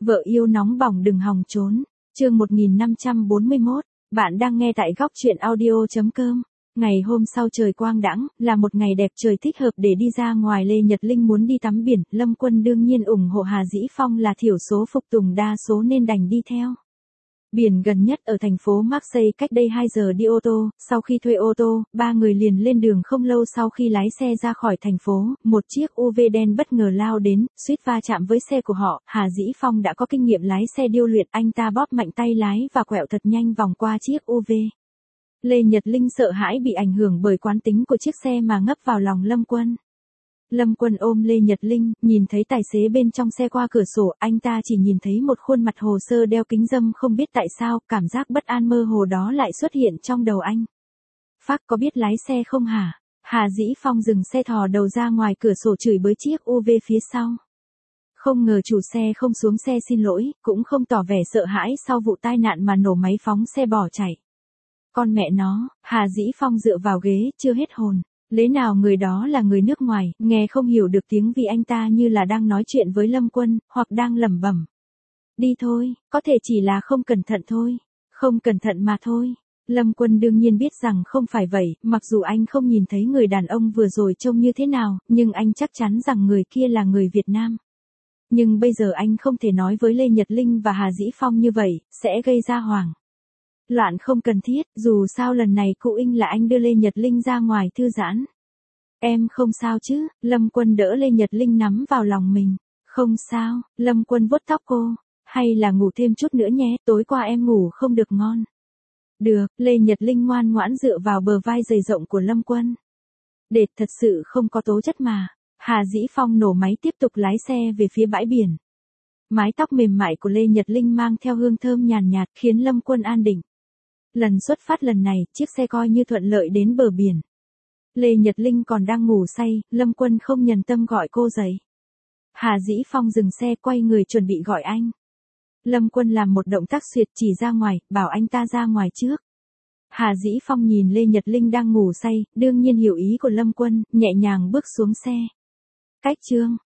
Vợ yêu nóng bỏng đừng hòng trốn. Chương 1541, bạn đang nghe tại góc truyện audio.com. Ngày hôm sau trời quang đãng, là một ngày đẹp trời thích hợp để đi ra ngoài. Lê Nhật Linh muốn đi tắm biển, Lâm Quân đương nhiên ủng hộ Hà Dĩ Phong là thiểu số phục tùng đa số nên đành đi theo. Biển gần nhất ở thành phố Marseille cách đây 2 giờ đi ô tô, sau khi thuê ô tô, ba người liền lên đường. Không lâu sau khi lái xe ra khỏi thành phố, một chiếc UV đen bất ngờ lao đến, suýt va chạm với xe của họ. Hà Dĩ Phong đã có kinh nghiệm lái xe điêu luyện, anh ta bóp mạnh tay lái và quẹo thật nhanh vòng qua chiếc UV. Lê Nhật Linh sợ hãi bị ảnh hưởng bởi quán tính của chiếc xe mà ngấp vào lòng Lâm Quân. Lâm Quân ôm Lê Nhật Linh, nhìn thấy tài xế bên trong xe qua cửa sổ, anh ta chỉ nhìn thấy một khuôn mặt hồ sơ đeo kính râm. Không biết tại sao, cảm giác bất an mơ hồ đó lại xuất hiện trong đầu anh. Phác, có biết lái xe không hả? Hà Dĩ Phong dừng xe, thò đầu ra ngoài cửa sổ chửi bới chiếc UV phía sau. Không ngờ chủ xe không xuống xe xin lỗi, cũng không tỏ vẻ sợ hãi sau vụ tai nạn mà nổ máy phóng xe bỏ chạy. Con mẹ nó, Hà Dĩ Phong dựa vào ghế, chưa hết hồn. Lẽ nào người đó là người nước ngoài, nghe không hiểu được tiếng vì anh ta như là đang nói chuyện với Lâm Quân, hoặc đang lẩm bẩm. Đi thôi, có thể chỉ là không cẩn thận thôi. Không cẩn thận mà thôi. Lâm Quân đương nhiên biết rằng không phải vậy, mặc dù anh không nhìn thấy người đàn ông vừa rồi trông như thế nào, nhưng anh chắc chắn rằng người kia là người Việt Nam. Nhưng bây giờ anh không thể nói với Lê Nhật Linh và Hà Dĩ Phong như vậy, sẽ gây ra hoảng loạn không cần thiết. Dù sao lần này cụ Inh là anh đưa Lê Nhật Linh ra ngoài thư giãn. Em không sao chứ? Lâm Quân đỡ Lê Nhật Linh nắm vào lòng mình. Không sao. Lâm Quân vuốt tóc cô. Hay là ngủ thêm chút nữa nhé, tối qua em ngủ không được ngon. Được. Lê Nhật Linh ngoan ngoãn dựa vào bờ vai dày rộng của Lâm Quân. Đệt, thật sự không có tố chất mà. Hà Dĩ Phong nổ máy tiếp tục lái xe về phía bãi biển. Mái tóc mềm mại của Lê Nhật Linh mang theo hương thơm nhàn nhạt khiến Lâm Quân an định. Lần xuất phát lần này, chiếc xe coi như thuận lợi đến bờ biển. Lê Nhật Linh còn đang ngủ say, Lâm Quân không nhẫn tâm gọi cô dậy. Hà Dĩ Phong dừng xe, quay người chuẩn bị gọi anh. Lâm Quân làm một động tác xuyệt chỉ ra ngoài, bảo anh ta ra ngoài trước. Hà Dĩ Phong nhìn Lê Nhật Linh đang ngủ say, đương nhiên hiểu ý của Lâm Quân, nhẹ nhàng bước xuống xe. Cách chương